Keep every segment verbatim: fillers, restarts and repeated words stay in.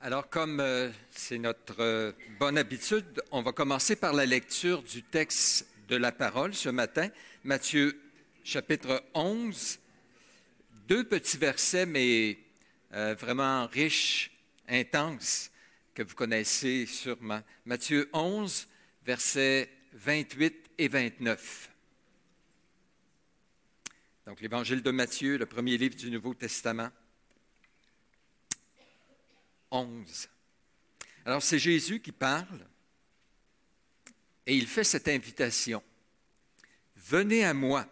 Alors, comme euh, c'est notre euh, bonne habitude, on va commencer par la lecture du texte de la parole ce matin, Matthieu chapitre onze, deux petits versets, mais euh, vraiment riches, intenses, que vous connaissez sûrement. Matthieu onze, versets vingt-huit et vingt-neuf. Donc, l'Évangile de Matthieu, le premier livre du Nouveau Testament. onze. Alors, c'est Jésus qui parle et il fait cette invitation. Venez à moi,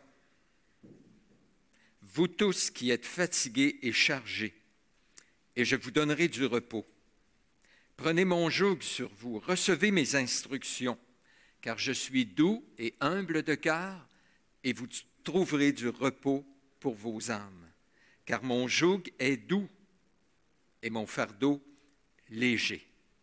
vous tous qui êtes fatigués et chargés, et je vous donnerai du repos. Prenez mon joug sur vous, recevez mes instructions, car je suis doux et humble de cœur, et vous trouverez du repos pour vos âmes. Car mon joug est doux et mon fardeau léger.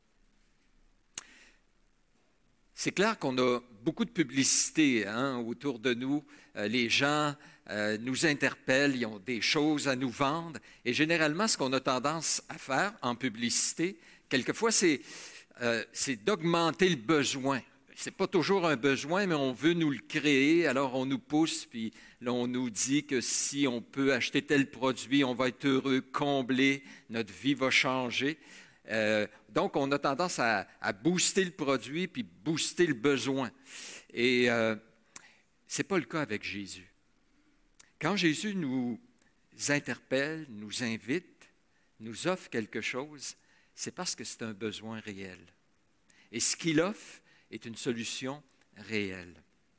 C'est clair qu'on a beaucoup de publicité hein, autour de nous. Euh, les gens euh, nous interpellent, ils ont des choses à nous vendre. Et généralement, ce qu'on a tendance à faire en publicité, quelquefois, c'est, euh, c'est d'augmenter le besoin. Ce n'est pas toujours un besoin, mais on veut nous le créer, alors on nous pousse, puis là, on nous dit que si on peut acheter tel produit, on va être heureux, comblé, notre vie va changer. Euh, donc, on a tendance à, à booster le produit puis booster le besoin. Et euh, ce n'est pas le cas avec Jésus. Quand Jésus nous interpelle, nous invite, nous offre quelque chose, c'est parce que c'est un besoin réel. Et ce qu'il offre est une solution réelle.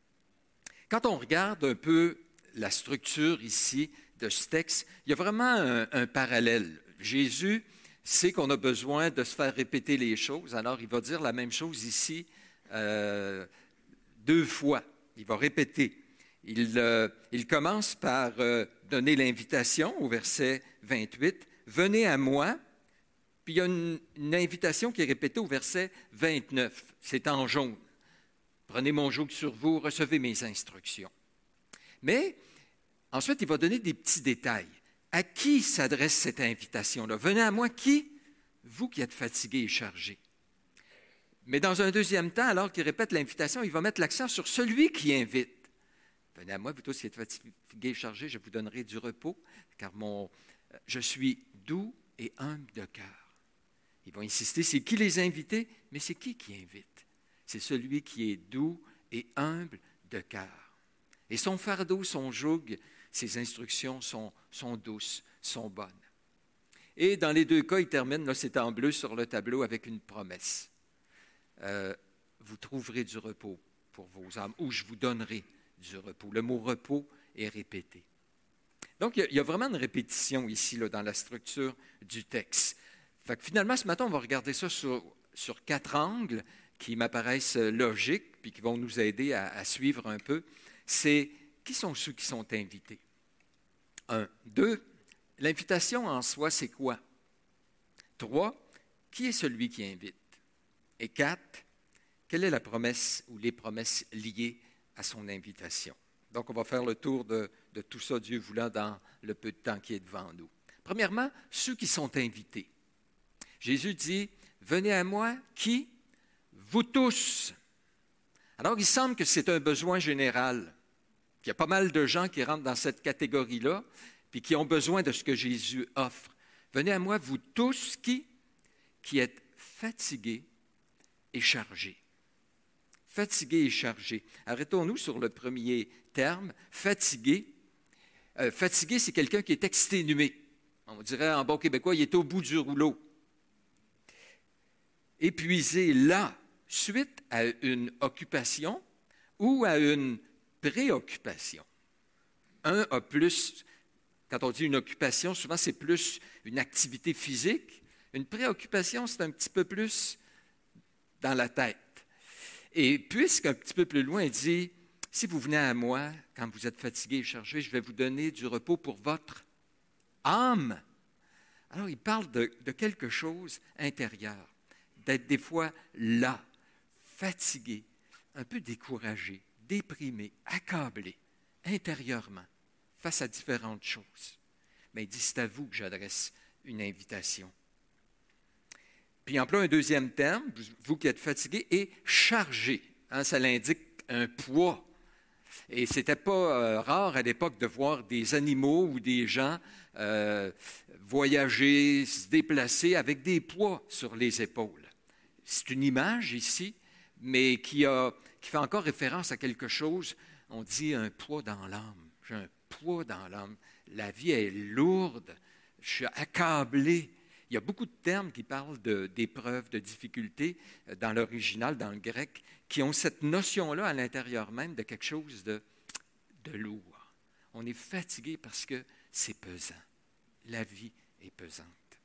Quand on regarde un peu la structure ici de ce texte, il y a vraiment un, un parallèle. Jésus sait qu'on a besoin de se faire répéter les choses, alors il va dire la même chose ici euh, deux fois. Il va répéter. Il, euh, il commence par euh, donner l'invitation au verset vingt-huit. « Venez à moi ». Puis il y a une, une invitation qui est répétée au verset vingt-neuf. C'est en jaune. « Prenez mon joug sur vous, recevez mes instructions ». Mais ensuite, il va donner des petits détails. À qui s'adresse cette invitation-là? Venez à moi, qui? Vous qui êtes fatigués et chargés. Mais dans un deuxième temps, alors qu'il répète l'invitation, il va mettre l'accent sur celui qui invite. Venez à moi, vous tous qui êtes fatigués et chargés, je vous donnerai du repos, car mon, je suis doux et humble de cœur. Il va insister, c'est qui les invités? Mais c'est qui qui invite? C'est celui qui est doux et humble de cœur. Et son fardeau, son joug, ses instructions sont, sont douces, sont bonnes. Et dans les deux cas, il termine, là c'est en bleu sur le tableau, avec une promesse. Euh, vous trouverez du repos pour vos âmes, ou je vous donnerai du repos. Le mot repos est répété. Donc, il y a, il y a vraiment une répétition ici, là, dans la structure du texte. Fait que finalement, ce matin, on va regarder ça sur, sur quatre angles qui m'apparaissent logiques, puis qui vont nous aider à, à suivre un peu. C'est qui sont ceux qui sont invités? Un. Deux, l'invitation en soi, c'est quoi? Trois, qui est celui qui invite? Et quatre, quelle est la promesse ou les promesses liées à son invitation? Donc, on va faire le tour de, de tout ça, Dieu voulant, dans le peu de temps qui est devant nous. Premièrement, ceux qui sont invités. Jésus dit, « Venez à moi, qui? Vous tous. » Alors, il semble que c'est un besoin général. Il y a pas mal de gens qui rentrent dans cette catégorie-là, puis qui ont besoin de ce que Jésus offre. Venez à moi, vous tous qui, qui êtes fatigués et chargés. Fatigués et chargés. Arrêtons-nous sur le premier terme, fatigué. Euh, fatigué, c'est quelqu'un qui est exténué. On dirait en bon québécois, il est au bout du rouleau. Épuisé là, suite à une occupation ou à une préoccupation. Un a plus, quand on dit une occupation, souvent c'est plus une activité physique. Une préoccupation, c'est un petit peu plus dans la tête. Et puisqu'un petit peu plus loin, il dit, si vous venez à moi, quand vous êtes fatigué et chargé, je vais vous donner du repos pour votre âme. Alors, il parle de, de quelque chose intérieur, d'être des fois là, fatigué, un peu découragé, déprimé, accablé, intérieurement, face à différentes choses. Mais il dit, c'est à vous que j'adresse une invitation. Puis il emploie un deuxième terme, vous qui êtes fatigués, et chargés. Hein, ça l'indique un poids. Et ce n'était pas euh, rare à l'époque de voir des animaux ou des gens euh, voyager, se déplacer avec des poids sur les épaules. C'est une image ici, mais qui, a, qui fait encore référence à quelque chose. On dit un poids dans l'âme. J'ai un poids dans l'âme. La vie est lourde. Je suis accablé. Il y a beaucoup de termes qui parlent de, d'épreuves, de difficultés dans l'original, dans le grec, qui ont cette notion-là à l'intérieur même de quelque chose de, de lourd. On est fatigué parce que c'est pesant. La vie est pesante.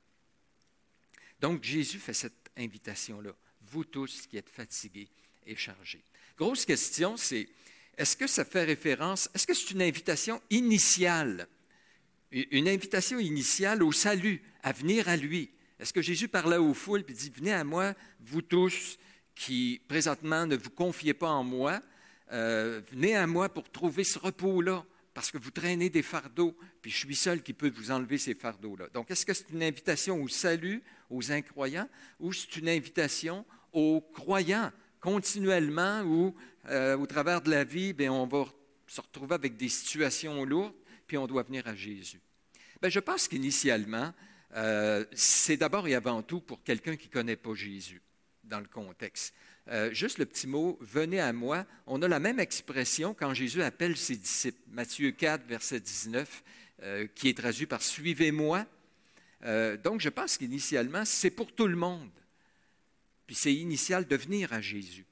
Donc, Jésus fait cette invitation-là. Vous tous qui êtes fatigués et chargés. Grosse question, c'est, est-ce que ça fait référence, est-ce que c'est une invitation initiale? Une invitation initiale au salut, à venir à lui. Est-ce que Jésus parlait aux foules et dit, venez à moi, vous tous qui présentement ne vous confiez pas en moi, euh, venez à moi pour trouver ce repos-là, parce que vous traînez des fardeaux, puis je suis seul qui peut vous enlever ces fardeaux-là. Donc, est-ce que c'est une invitation au salut, aux incroyants, ou c'est une invitation aux croyants, continuellement, où euh, au travers de la vie, bien, on va se retrouver avec des situations lourdes, puis on doit venir à Jésus. Bien, je pense qu'initialement, euh, c'est d'abord et avant tout pour quelqu'un qui ne connaît pas Jésus, dans le contexte. Euh, juste le petit mot « venez à moi », on a la même expression quand Jésus appelle ses disciples. Matthieu quatre, verset dix-neuf, euh, qui est traduit par « suivez-moi ». Euh, donc, je pense qu'initialement, c'est pour tout le monde. Puis c'est initial de venir à Jésus.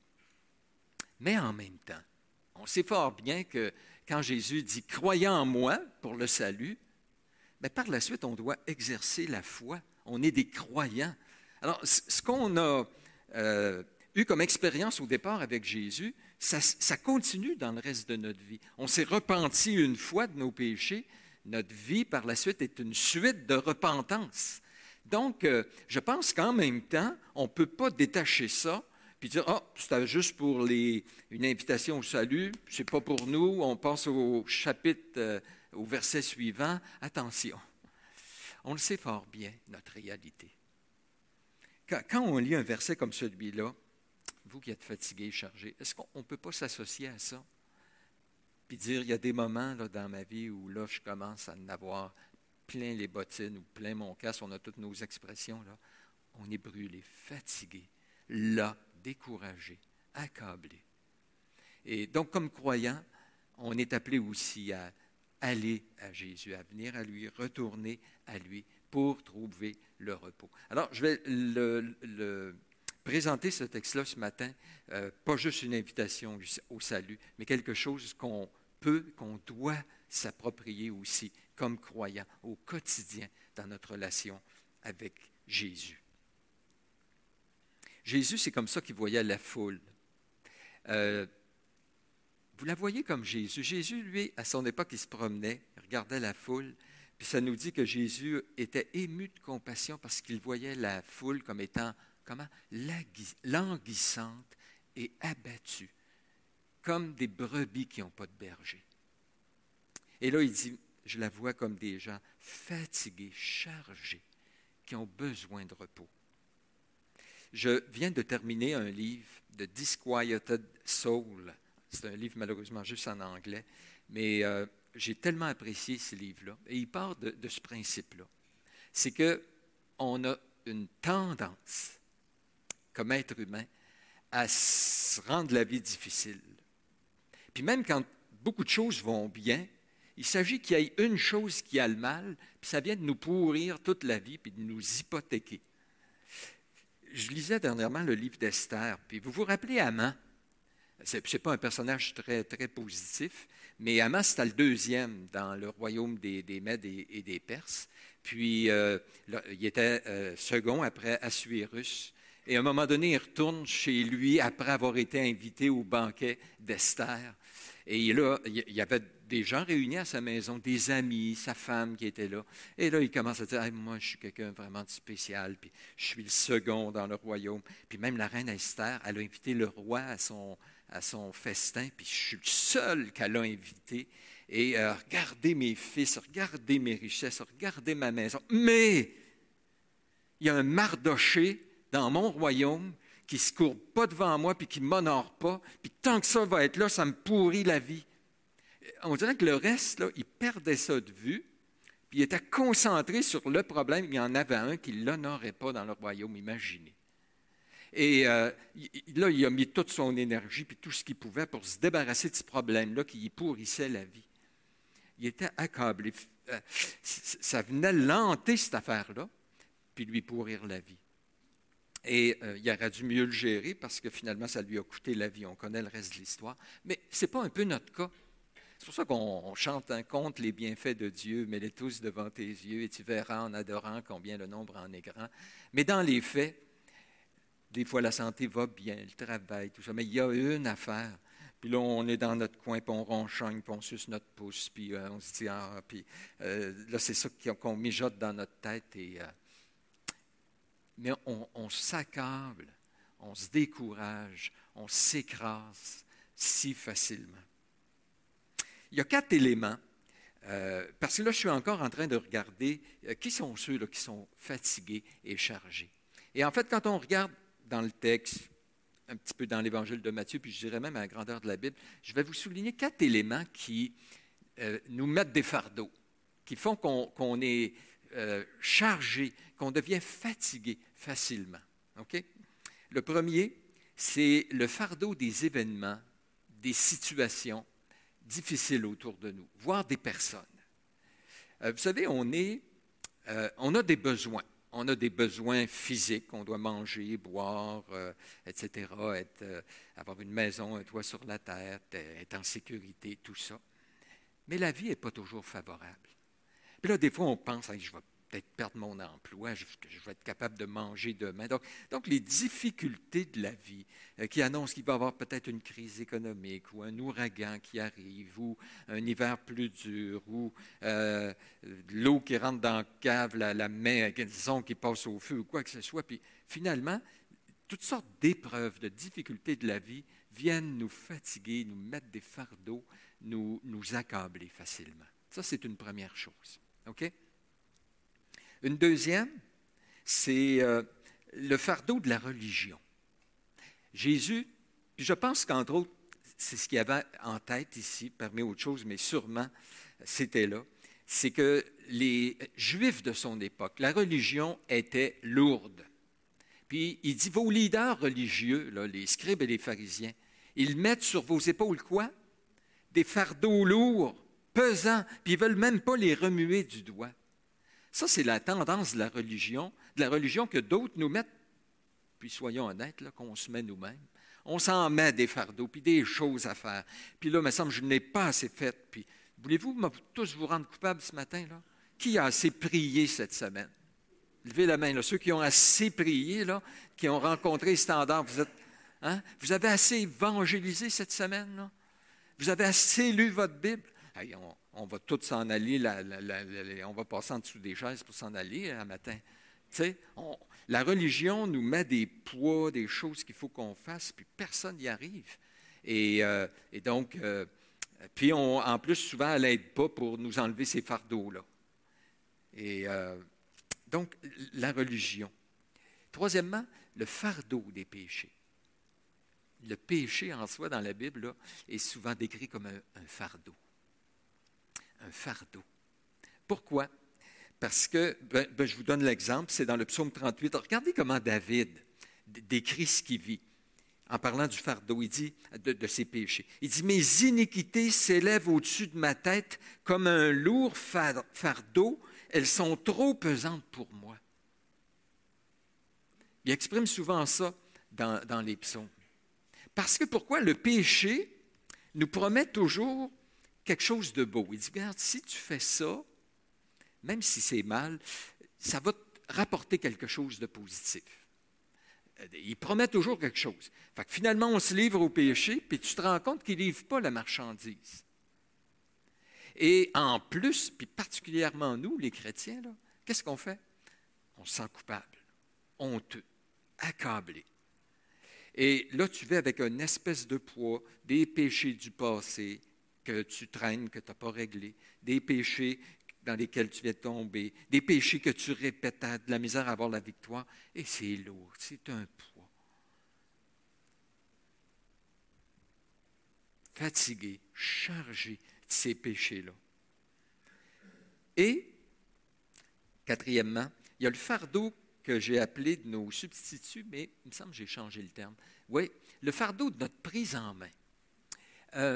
Mais en même temps, on sait fort bien que quand Jésus dit « croyez en moi pour le salut », bien, par la suite, on doit exercer la foi. On est des croyants. Alors, ce qu'on a euh, eu comme expérience au départ avec Jésus, ça, ça continue dans le reste de notre vie. On s'est repenti une fois de nos péchés. Notre vie, par la suite, est une suite de repentance. Donc, euh, je pense qu'en même temps, on ne peut pas détacher ça puis dire, ah, oh, c'était juste pour les, une invitation au salut, c'est pas pour nous, on passe au chapitre, euh, au verset suivant. Attention, on le sait fort bien, notre réalité. Quand, quand on lit un verset comme celui-là, vous qui êtes fatigués et chargés, est-ce qu'on ne peut pas s'associer à ça? Puis dire, il y a des moments là, dans ma vie où là, je commence à en avoir plein les bottines ou plein mon casque, on a toutes nos expressions, là. On est brûlé, fatigué, là, découragé, accablé. Et donc, comme croyant, on est appelé aussi à aller à Jésus, à venir à lui, retourner à lui pour trouver le repos. Alors, je vais le, le, présenter ce texte-là ce matin, euh, pas juste une invitation au salut, mais quelque chose qu'on peut, qu'on doit s'approprier aussi comme croyant au quotidien dans notre relation avec Jésus. Jésus, c'est comme ça qu'il voyait la foule. Euh, vous la voyez comme Jésus. Jésus, lui, à son époque, il se promenait, il regardait la foule, puis ça nous dit que Jésus était ému de compassion parce qu'il voyait la foule comme étant, comment, languissante et abattue, comme des brebis qui n'ont pas de berger. Et là, il dit, je la vois comme des gens fatigués, chargés, qui ont besoin de repos. Je viens de terminer un livre de Disquieted Soul. C'est un livre malheureusement juste en anglais, mais euh, j'ai tellement apprécié ce livre-là. Et il part de, de ce principe-là. C'est qu'on a une tendance, comme être humain, à se rendre la vie difficile. Puis même quand beaucoup de choses vont bien, il s'agit qu'il y ait une chose qui a le mal, puis ça vient de nous pourrir toute la vie, puis de nous hypothéquer. Je lisais dernièrement le livre d'Esther, puis vous vous rappelez Haman? Ce n'est pas un personnage très, très positif, mais Haman, c'était le deuxième dans le royaume des, des Mèdes et, et des Perses. Puis, euh, là, il était euh, second après Assuérus. Et à un moment donné, il retourne chez lui après avoir été invité au banquet d'Esther. Et là, il y avait des gens réunis à sa maison, des amis, sa femme qui était là. Et là, il commence à dire, hey, moi, je suis quelqu'un vraiment de spécial, puis je suis le second dans le royaume. Puis même la reine Esther, elle a invité le roi à son, à son festin, puis je suis le seul qu'elle a invité. Et euh, regardez mes fils, regardez mes richesses, regardez ma maison. Mais il y a un Mardoché dans mon royaume qui ne se courbe pas devant moi puis qui ne m'honore pas. Puis tant que ça va être là, ça me pourrit la vie. On dirait que le reste, là, il perdait ça de vue. Puis il était concentré sur le problème. Il y en avait un qui ne l'honorait pas dans le royaume, imaginez. Et euh, là, il a mis toute son énergie puis tout ce qu'il pouvait pour se débarrasser de ce problème-là qui y pourrissait la vie. Il était accablé. Ça venait l'hanter, cette affaire-là, puis lui pourrir la vie. Et euh, il aurait dû mieux le gérer parce que finalement, ça lui a coûté la vie. On connaît le reste de l'histoire. Mais ce n'est pas un peu notre cas. C'est pour ça qu'on chante un conte, les bienfaits de Dieu, mets-les tous devant tes yeux et tu verras en adorant combien le nombre en est grand. Mais dans les faits, des fois la santé va bien, le travail, tout ça, mais il y a une affaire. Puis là, on est dans notre coin, puis on ronchonne, puis on suce notre pouce, puis euh, on se dit, ah, puis euh, là, c'est ça qu'on mijote dans notre tête. Et, euh, mais on, on s'accable, on se décourage, on s'écrase si facilement. Il y a quatre éléments, euh, parce que là, je suis encore en train de regarder euh, qui sont ceux là, qui sont fatigués et chargés. Et en fait, quand on regarde dans le texte, un petit peu dans l'Évangile de Matthieu, puis je dirais même à la grandeur de la Bible, je vais vous souligner quatre éléments qui euh, nous mettent des fardeaux, qui font qu'on, qu'on est euh, chargé, qu'on devient fatigué facilement. Okay? Le premier, c'est le fardeau des événements, des situations difficiles autour de nous, voire des personnes. Euh, vous savez, on, est, euh, on a des besoins. On a des besoins physiques, on doit manger, boire, euh, et cetera, être, euh, avoir une maison, un toit sur la terre, être en sécurité, tout ça. Mais la vie n'est pas toujours favorable. Puis là, des fois, on pense, hey, je vais peut-être perdre mon emploi, je, je vais être capable de manger demain. Donc, donc les difficultés de la vie euh, qui annoncent qu'il va y avoir peut-être une crise économique ou un ouragan qui arrive ou un hiver plus dur ou euh, l'eau qui rentre dans la cave, la, la main, disons, qui passe au feu ou quoi que ce soit. Puis finalement, toutes sortes d'épreuves, de difficultés de la vie viennent nous fatiguer, nous mettre des fardeaux, nous, nous accabler facilement. Ça, c'est une première chose. OK? Une deuxième, c'est euh, le fardeau de la religion. Jésus, puis je pense qu'entre autres, c'est ce qu'il avait en tête ici, parmi autres choses, mais sûrement c'était là, c'est que les Juifs de son époque, la religion était lourde. Puis il dit, vos leaders religieux, là, les scribes et les pharisiens, ils mettent sur vos épaules quoi? Des fardeaux lourds, pesants, puis ils ne veulent même pas les remuer du doigt. Ça, c'est la tendance de la religion, de la religion que d'autres nous mettent, puis soyons honnêtes, là, qu'on se met nous-mêmes. On s'en met des fardeaux, puis des choses à faire. Puis là, il me semble que je n'ai pas assez fait. Puis, voulez-vous tous vous rendre coupables ce matin, là? Qui a assez prié cette semaine? Levez la main, là. Ceux qui ont assez prié, là, qui ont rencontré les standards, vous êtes, hein? Vous avez assez évangélisé cette semaine, là? Vous avez assez lu votre Bible? Hey, on, on va tous s'en aller, la, la, la, la, on va passer en dessous des chaises pour s'en aller un matin. Tu sais, on, la religion nous met des poids, des choses qu'il faut qu'on fasse, puis personne n'y arrive. Et, euh, et donc, euh, puis on, en plus, souvent, elle n'aide pas pour nous enlever ces fardeaux-là. Et euh, donc, la religion. Troisièmement, le fardeau des péchés. Le péché en soi, dans la Bible, là, est souvent décrit comme un, un fardeau. Un fardeau. Pourquoi? Parce que, ben, ben, je vous donne l'exemple, c'est dans le psaume trente-huit. Regardez comment David décrit ce qu'il vit en parlant du fardeau, il dit, de, de ses péchés. Il dit, mes iniquités s'élèvent au-dessus de ma tête comme un lourd fardeau, elles sont trop pesantes pour moi. Il exprime souvent ça dans, dans les psaumes. Parce que pourquoi? Le péché nous promet toujours quelque chose de beau. Il dit, regarde, si tu fais ça, même si c'est mal, ça va te rapporter quelque chose de positif. Il promet toujours quelque chose. Fait que finalement, on se livre au péché, puis tu te rends compte qu'il ne livre pas la marchandise. Et en plus, puis particulièrement nous, les chrétiens, là, qu'est-ce qu'on fait? On se sent coupable, honteux, accablé. Et là, tu vis avec une espèce de poids, des péchés du passé que tu traînes, que tu n'as pas réglés, des péchés dans lesquels tu viens de tomber, des péchés que tu répètes, de la misère à avoir la victoire, et c'est lourd, c'est un poids. Fatigué, chargé de ces péchés-là. Et, quatrièmement, il y a le fardeau que j'ai appelé de nos substituts, mais il me semble que j'ai changé le terme. Oui, le fardeau de notre prise en main. Euh,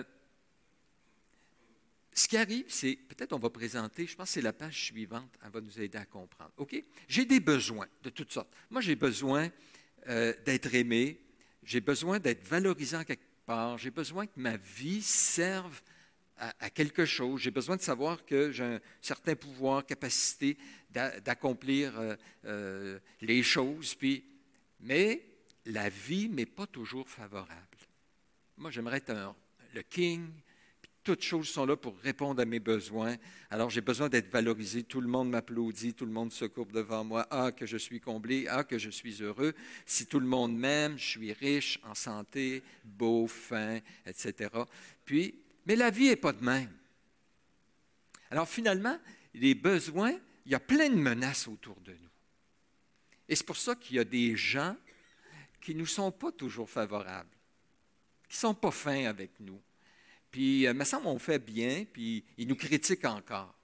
Ce qui arrive, c'est, peut-être on va présenter, je pense que c'est la page suivante, elle va nous aider à comprendre. OK? J'ai des besoins de toutes sortes. Moi, j'ai besoin euh, d'être aimé, j'ai besoin d'être valorisé en quelque part, j'ai besoin que ma vie serve à, à quelque chose, j'ai besoin de savoir que j'ai un certain pouvoir, capacité d'a, d'accomplir euh, euh, les choses, puis, mais la vie ne m'est pas toujours favorable. Moi, j'aimerais être un, le king. Toutes choses sont là pour répondre à mes besoins. Alors, j'ai besoin d'être valorisé. Tout le monde m'applaudit, tout le monde se courbe devant moi. Ah, que je suis comblé, ah, que je suis heureux. Si tout le monde m'aime, je suis riche, en santé, beau, fin, et cetera. Puis, mais la vie n'est pas de même. Alors, finalement, les besoins, il y a plein de menaces autour de nous. Et c'est pour ça qu'il y a des gens qui ne nous sont pas toujours favorables, qui ne sont pas fins avec nous. Puis, il me semble qu'on fait bien, puis ils nous critiquent encore.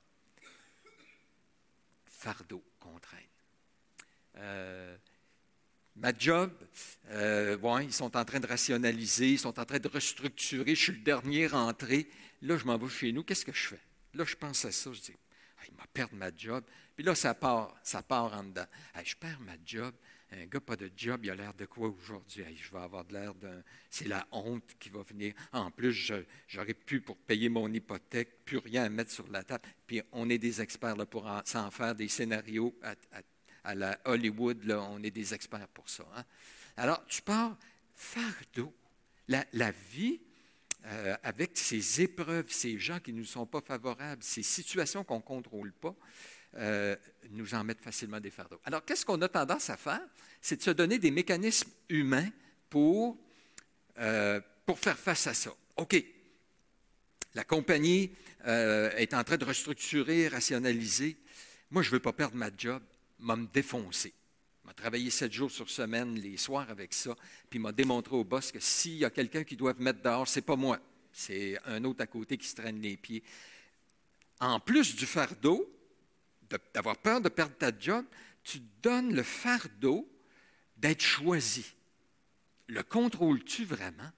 Fardeau, contrainte. Euh, ma job, euh, ouais, ils sont en train de rationaliser, ils sont en train de restructurer. Je suis le dernier rentré. Là, je m'en vais chez nous. Qu'est-ce que je fais? Là, je pense à ça. Je dis, ah, il m'a perdu ma job. Puis là, ça part, ça part en dedans. Ah, je perds ma job. Un gars pas de job, il a l'air de quoi aujourd'hui? Hey, je vais avoir de l'air d'un... C'est la honte qui va venir. En plus, je, j'aurais pu, pour payer mon hypothèque, plus rien à mettre sur la table. Puis on est des experts là, pour en, s'en faire des scénarios à, à, à la Hollywood. Là, on est des experts pour ça. Hein? Alors, tu pars fardeau. La, la vie, euh, avec ces épreuves, ces gens qui ne nous sont pas favorables, ces situations qu'on ne contrôle pas, Euh, nous en mettre facilement des fardeaux. Alors, qu'est-ce qu'on a tendance à faire? C'est de se donner des mécanismes humains pour, euh, pour faire face à ça. OK, la compagnie euh, est en train de restructurer, rationaliser. Moi, je ne veux pas perdre ma job, m'a me défoncer. M'a travaillé sept jours sur semaine, les soirs avec ça, puis m'a démontré au boss que s'il y a quelqu'un qui doit me mettre dehors, ce n'est pas moi, c'est un autre à côté qui se traîne les pieds. En plus du fardeau, d'avoir peur de perdre ta job, tu te donnes le fardeau d'être choisi. Le contrôles-tu vraiment?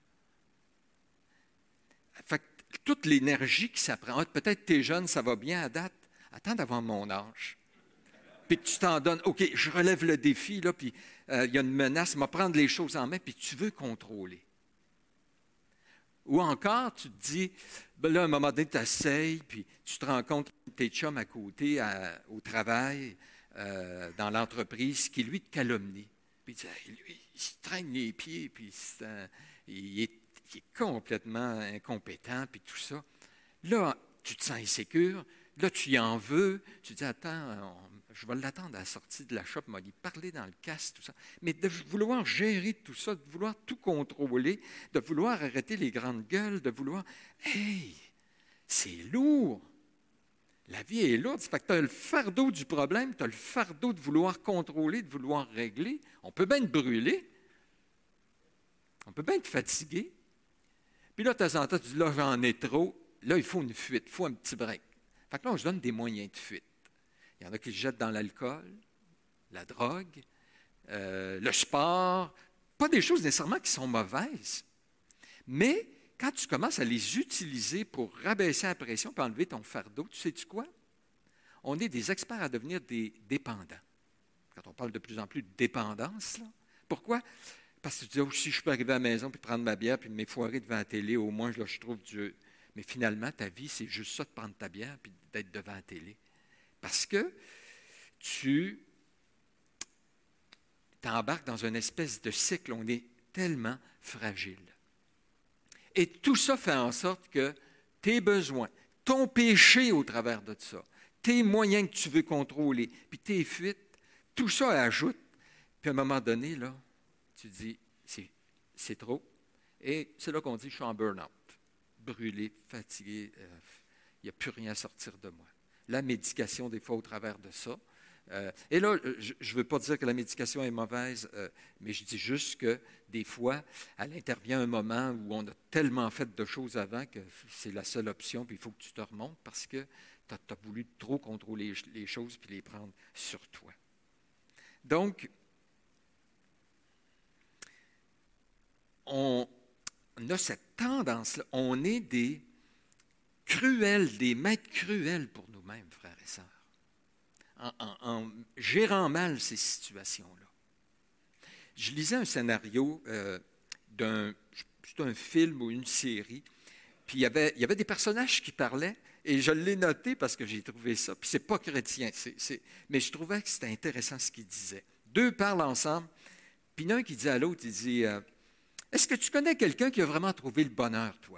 Fait que toute l'énergie qui s'apprend, peut-être tu es jeune, ça va bien à date, attends d'avoir mon âge. Puis que tu t'en donnes, OK, je relève le défi, là, puis euh, il y a une menace, m'a prendre les choses en main, puis tu veux contrôler. Ou encore, tu te dis, ben là, à un moment donné, tu essayes, puis tu te rends compte que tes chums à côté, à, au travail, euh, dans l'entreprise, qui lui te calomnie. Puis tu dis, lui, il se traîne les pieds, puis c'est un, il, est, il est complètement incompétent, puis tout ça. Là, tu te sens insécure, là, tu y en veux, tu dis, attends, on, je vais l'attendre à la sortie de la shop, il m'a dit parler dans le casque, tout ça. Mais de vouloir gérer tout ça, de vouloir tout contrôler, de vouloir arrêter les grandes gueules, de vouloir... Hey, c'est lourd. La vie est lourde. Ça fait que tu as le fardeau du problème, tu as le fardeau de vouloir contrôler, de vouloir régler. On peut bien te brûler. On peut bien être fatigué. Puis là, de temps en temps, tu dis, là, j'en ai trop. Là, il faut une fuite, il faut un petit break. Fait que là, on se donne des moyens de fuite. Il y en a qui se jettent dans l'alcool, la drogue, euh, le sport, pas des choses nécessairement qui sont mauvaises. Mais quand tu commences à les utiliser pour rabaisser la pression et enlever ton fardeau, tu sais-tu quoi? On est des experts à devenir des dépendants. Quand on parle de plus en plus de dépendance, là. Pourquoi? Parce que tu dis, oh, si je peux arriver à la maison puis prendre ma bière puis me m'effoirer devant la télé, au moins là, je trouve Dieu. Mais finalement, ta vie, c'est juste ça de prendre ta bière puis d'être devant la télé. Parce que tu t'embarques dans une espèce de cycle, on est tellement fragile. Et tout ça fait en sorte que tes besoins, ton péché au travers de ça, tes moyens que tu veux contrôler, puis tes fuites, tout ça ajoute. Puis à un moment donné, là, tu dis, c'est, c'est trop. Et c'est là qu'on dit, je suis en burn-out, brûlé, fatigué, il euh, n'y a plus rien à sortir de moi. la médication des fois au travers de ça. Euh, et là, je ne veux pas dire que la médication est mauvaise, euh, mais je dis juste que des fois, elle intervient un moment où on a tellement fait de choses avant que c'est la seule option, puis il faut que tu te remontes parce que tu as voulu trop contrôler les choses puis les prendre sur toi. Donc, on a cette tendance-là, on est des cruels, des maîtres cruels pour nous-mêmes, frères et sœurs. En, en, en gérant mal ces situations-là. Je lisais un scénario euh, d'un, c'est un film ou une série, puis il y avait, il y avait des personnages qui parlaient, et je l'ai noté parce que j'ai trouvé ça, puis c'est pas chrétien, c'est, c'est, mais je trouvais que c'était intéressant ce qu'ils disaient. Deux parlent ensemble, puis l'un qui dit à l'autre, il dit euh, « Est-ce que tu connais quelqu'un qui a vraiment trouvé le bonheur, toi?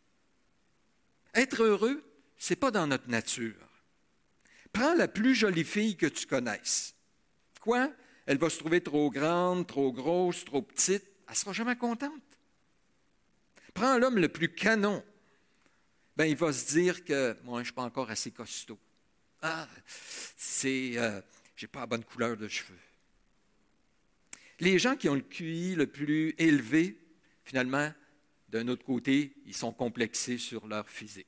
Être heureux, c'est pas dans notre nature. Prends la plus jolie fille que tu connaisses. Quoi? Elle va se trouver trop grande, trop grosse, trop petite. Elle ne sera jamais contente. Prends l'homme le plus canon. Ben, il va se dire que moi, je ne suis pas encore assez costaud. Ah, c'est, euh, j'ai pas la bonne couleur de cheveux. Les gens qui ont le Q I le plus élevé, finalement, d'un autre côté, ils sont complexés sur leur physique.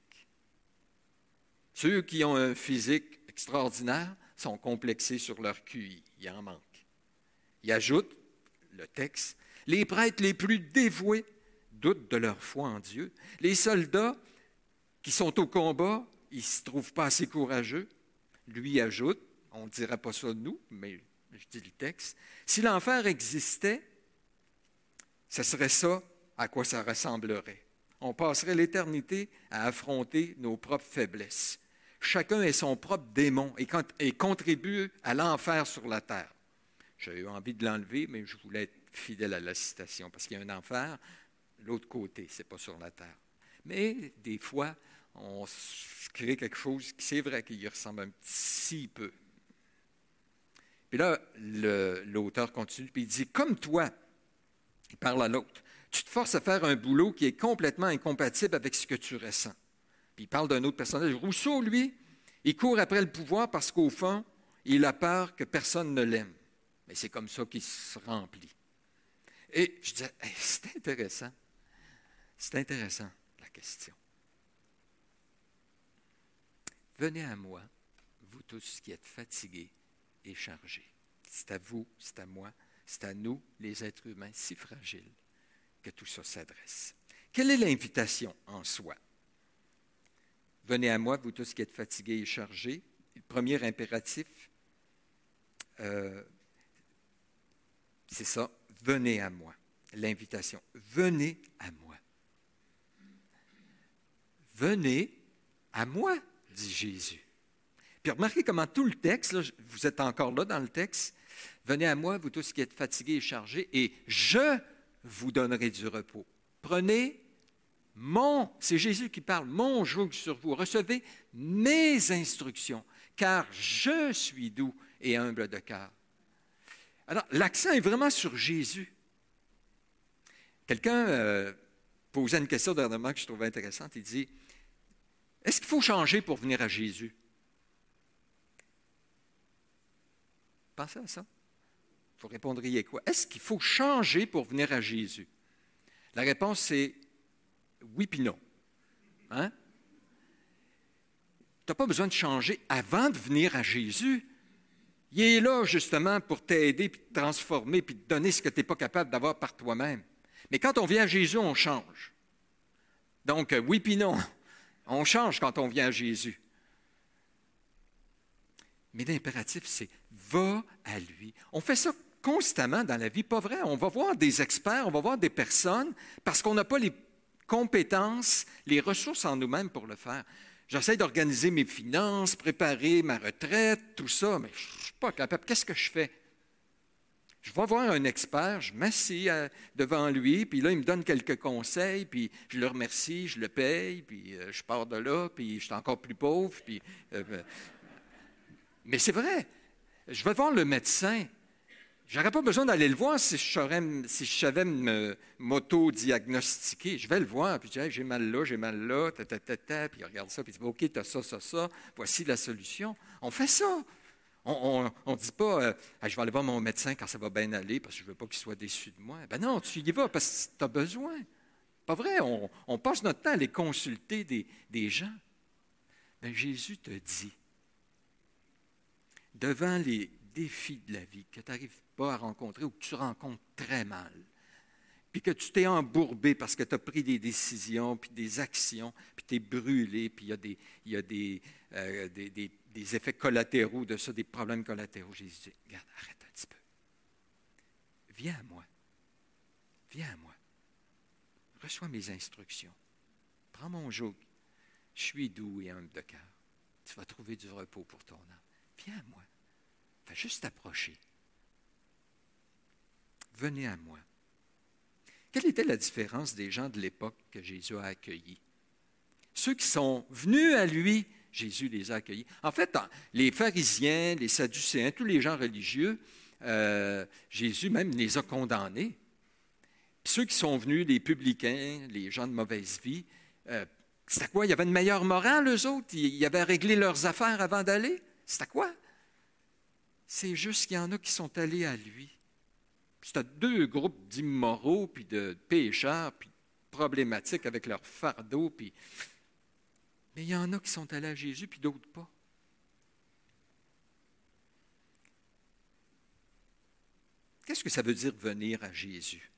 Ceux qui ont un physique extraordinaire sont complexés sur leur Q I. Il en manque. Il ajoute, le texte, les prêtres les plus dévoués doutent de leur foi en Dieu. Les soldats qui sont au combat, ils ne se trouvent pas assez courageux. Lui ajoute, on ne dirait pas ça de nous, mais je dis le texte, si l'enfer existait, ce serait ça à quoi ça ressemblerait. On passerait l'éternité à affronter nos propres faiblesses. Chacun est son propre démon et, et contribue à l'enfer sur la terre. J'ai eu envie de l'enlever, mais je voulais être fidèle à la citation, parce qu'il y a un enfer, l'autre côté, ce n'est pas sur la terre. Mais des fois, on crée quelque chose qui, c'est vrai, qui y ressemble un petit peu. Puis là, le, l'auteur continue, puis il dit, comme toi, il parle à l'autre, tu te forces à faire un boulot qui est complètement incompatible avec ce que tu ressens. Puis il parle d'un autre personnage. Rousseau, lui, il court après le pouvoir parce qu'au fond, il a peur que personne ne l'aime. Mais c'est comme ça qu'il se remplit. Et je disais, hey, c'est intéressant. C'est intéressant, la question. Venez à moi, vous tous qui êtes fatigués et chargés. C'est à vous, c'est à moi, c'est à nous, les êtres humains si fragiles, que tout ça s'adresse. Quelle est l'invitation en soi? Venez à moi, vous tous qui êtes fatigués et chargés. Le premier impératif, euh, c'est ça, venez à moi. L'invitation, venez à moi. Venez à moi, dit Jésus. Puis remarquez comment tout le texte, là, vous êtes encore là dans le texte, venez à moi, vous tous qui êtes fatigués et chargés, et je vous donnerai du repos. Prenez mon, c'est Jésus qui parle, mon joug sur vous. Recevez mes instructions, car je suis doux et humble de cœur. Alors, l'accent est vraiment sur Jésus. Quelqu'un euh, posait une question dernièrement que je trouvais intéressante. Il dit, est-ce qu'il faut changer pour venir à Jésus? Pensez à ça. Vous répondriez quoi? Est-ce qu'il faut changer pour venir à Jésus? La réponse, c'est oui puis non. Hein? Tu n'as pas besoin de changer avant de venir à Jésus. Il est là, justement, pour t'aider, puis te transformer, puis te donner ce que tu n'es pas capable d'avoir par toi-même. Mais quand on vient à Jésus, on change. Donc, oui puis non. On change quand on vient à Jésus. Mais l'impératif, c'est va à lui. On fait ça constamment dans la vie, pas vrai? On va voir des experts, on va voir des personnes, parce qu'on n'a pas les compétences, les ressources en nous-mêmes pour le faire. J'essaie d'organiser mes finances, préparer ma retraite, tout ça, mais je ne suis pas capable. Qu'est-ce que je fais? Je vais voir un expert, je m'assieds devant lui, puis là, il me donne quelques conseils, puis je le remercie, je le paye, puis euh, je pars de là, puis je suis encore plus pauvre. Puis, euh, mais c'est vrai. Je vais voir le médecin. n'aurais pas besoin d'aller le voir si je savais, si je savais me, m'auto-diagnostiquer. Je vais le voir, puis je dis hey, « j'ai mal là, j'ai mal là, ta, ta, ta, ta. » Puis il regarde ça, puis il dit « OK, tu as ça, ça, ça, voici la solution. » On fait ça. On ne dit pas euh, hey, « Je vais aller voir mon médecin quand ça va bien aller parce que je ne veux pas qu'il soit déçu de moi. » Ben non, tu y vas parce que tu as besoin. Pas vrai, on, on passe notre temps à aller consulter des, des gens. Ben Jésus te dit, devant les défis de la vie que tu n'arrives pas à rencontrer ou que tu rencontres très mal, puis que tu t'es embourbé parce que tu as pris des décisions, puis des actions, puis tu es brûlé, puis il y a, des, il y a des, euh, des, des, des effets collatéraux de ça, des problèmes collatéraux. Jésus dit, regarde, arrête un petit peu. Viens à moi. Viens à moi. Reçois mes instructions. Prends mon joug. Je suis doux et humble de cœur. Tu vas trouver du repos pour ton âme. Viens à moi. Fais juste t'approcher. Venez à moi. Quelle était la différence des gens de l'époque que Jésus a accueillis? Ceux qui sont venus à lui, Jésus les a accueillis. En fait, les pharisiens, les sadducéens, tous les gens religieux, euh, Jésus même les a condamnés. Puis ceux qui sont venus, les publicains, les gens de mauvaise vie, euh, c'était quoi? Il y avait une meilleure morale, eux autres? Ils avaient réglé leurs affaires avant d'aller? C'était quoi? C'est juste qu'il y en a qui sont allés à lui. C'était deux groupes d'immoraux, puis de pécheurs, puis problématiques avec leur fardeau, puis... mais il y en a qui sont allés à Jésus, puis d'autres pas. Qu'est-ce que ça veut dire venir à Jésus?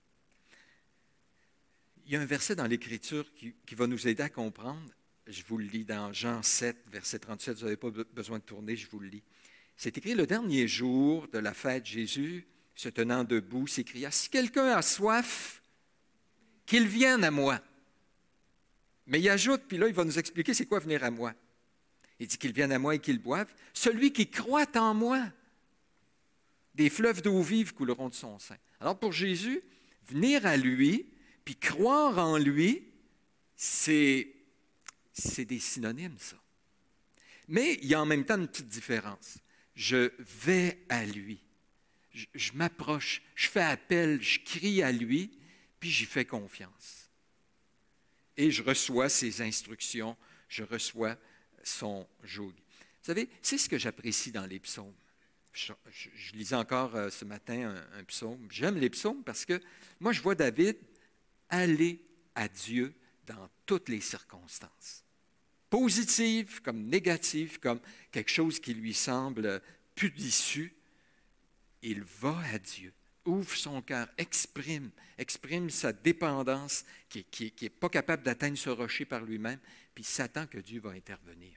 Il y a un verset dans l'Écriture qui, qui va nous aider à comprendre. Je vous le lis dans Jean sept, verset trente-sept. Vous n'avez pas besoin de tourner, je vous le lis. C'est écrit, le dernier jour de la fête, Jésus, se tenant debout, s'écria, « Si quelqu'un a soif, qu'il vienne à moi. » Mais il ajoute, puis là, il va nous expliquer c'est quoi venir à moi. Il dit qu'il vienne à moi et qu'il boive. Celui qui croit en moi, des fleuves d'eau vive couleront de son sein. Alors pour Jésus, venir à lui, puis croire en lui, c'est, c'est des synonymes, ça. Mais il y a en même temps une petite différence. Je vais à lui. Je, je m'approche, je fais appel, je crie à lui, puis j'y fais confiance. Et je reçois ses instructions, je reçois son joug. Vous savez, c'est ce que j'apprécie dans les psaumes. Je, je, je lisais encore euh, ce matin un, un psaume. J'aime les psaumes parce que moi, je vois David aller à Dieu dans toutes les circonstances. Positives comme négatives, comme quelque chose qui lui semble plus d'issue. Il va à Dieu, ouvre son cœur, exprime, exprime sa dépendance, qui n'est qui, qui pas capable d'atteindre ce rocher par lui-même, puis s'attend que Dieu va intervenir.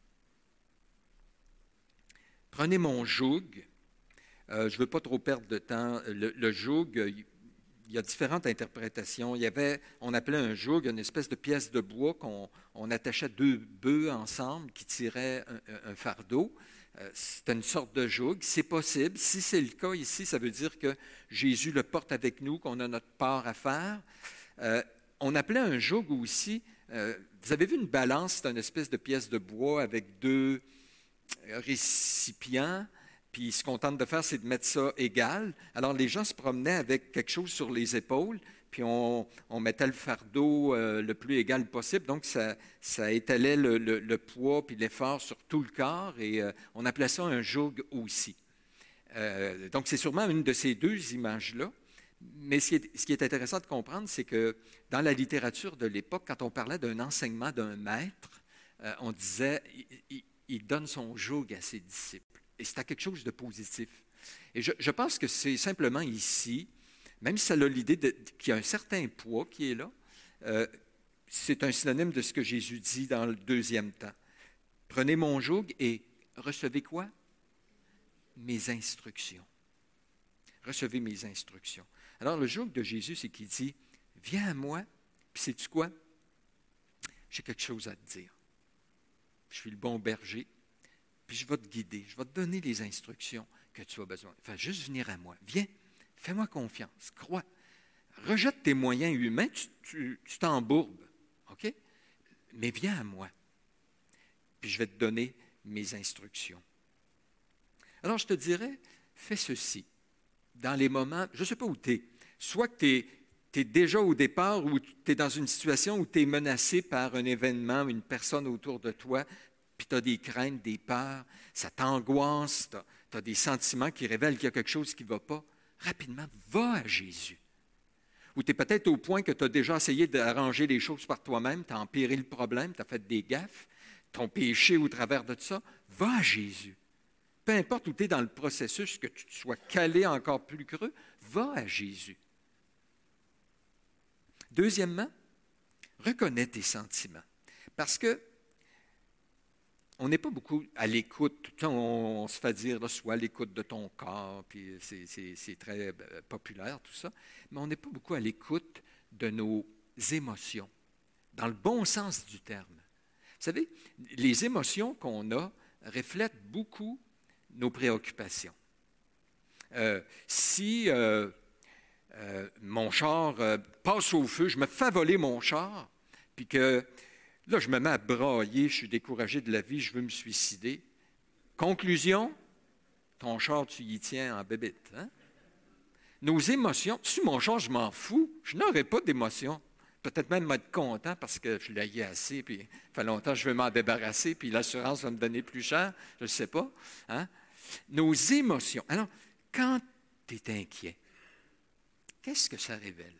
Prenez mon joug. Euh, je ne veux pas trop perdre de temps. Le, le joug, il y a différentes interprétations. Il y avait, on appelait un joug une espèce de pièce de bois qu'on on attachait deux bœufs ensemble qui tiraient un, un fardeau. Euh, c'était une sorte de joug. C'est possible. Si c'est le cas ici, ça veut dire que Jésus le porte avec nous, qu'on a notre part à faire. Euh, on appelait un joug aussi, euh, vous avez vu une balance, c'est une espèce de pièce de bois avec deux récipients. Puis ce qu'on tente de faire, c'est de mettre ça égal. Alors, les gens se promenaient avec quelque chose sur les épaules, puis on, on mettait le fardeau euh, le plus égal possible. Donc, ça, ça étalait le, le, le poids puis l'effort sur tout le corps, et euh, on appelait ça un joug aussi. Euh, donc, c'est sûrement une de ces deux images-là. Mais ce qui, est, ce qui est intéressant de comprendre, c'est que dans la littérature de l'époque, quand on parlait d'un enseignement d'un maître, euh, on disait il, il, il donne son joug à ses disciples. Et c'est à quelque chose de positif. Et je, je pense que c'est simplement ici, même si ça a l'idée de, qu'il y a un certain poids qui est là, euh, c'est un synonyme de ce que Jésus dit dans le deuxième temps. Prenez mon joug et recevez quoi? Mes instructions. Recevez mes instructions. Alors, le joug de Jésus, c'est qu'il dit, viens à moi, puis sais-tu quoi? J'ai quelque chose à te dire. Je suis le bon berger. Puis je vais te guider, je vais te donner les instructions que tu as besoin. Fais juste venir à moi. Viens, fais-moi confiance, crois. Rejette tes moyens humains, tu, tu, tu t'embourbes, OK? Mais viens à moi. Puis je vais te donner mes instructions. Alors je te dirais, fais ceci. dans les moments, je ne sais pas où tu es, soit que tu es déjà au départ ou tu es dans une situation où tu es menacé par un événement, une personne autour de toi, puis tu as des craintes, des peurs, ça t'angoisse, tu as des sentiments qui révèlent qu'il y a quelque chose qui ne va pas. Rapidement, va à Jésus. Ou tu es peut-être au point que tu as déjà essayé d'arranger les choses par toi-même, tu as empiré le problème, tu as fait des gaffes, ton péché au travers de tout ça, va à Jésus. Peu importe où tu es dans le processus, que tu te sois calé encore plus creux, va à Jésus. Deuxièmement, reconnais tes sentiments. Parce que on n'est pas beaucoup à l'écoute. On, on se fait dire, là, sois à l'écoute de ton corps, puis c'est, c'est, c'est très euh, populaire, tout ça. Mais on n'est pas beaucoup à l'écoute de nos émotions, dans le bon sens du terme. Vous savez, les émotions qu'on a reflètent beaucoup nos préoccupations. Euh, si euh, euh, mon char euh, passe au feu, je me fais voler mon char, puis que là, je me mets à brailler, je suis découragé de la vie, je veux me suicider. Conclusion, ton char, tu y tiens en bébite. Hein? Nos émotions, si mon char, je m'en fous, je n'aurai pas d'émotion. Peut-être même être content parce que je l'ai assez, puis ça fait longtemps que je veux m'en débarrasser, puis l'assurance va me donner plus cher, je ne sais pas. Hein? Nos émotions. Alors, quand tu es inquiet, qu'est-ce que ça révèle?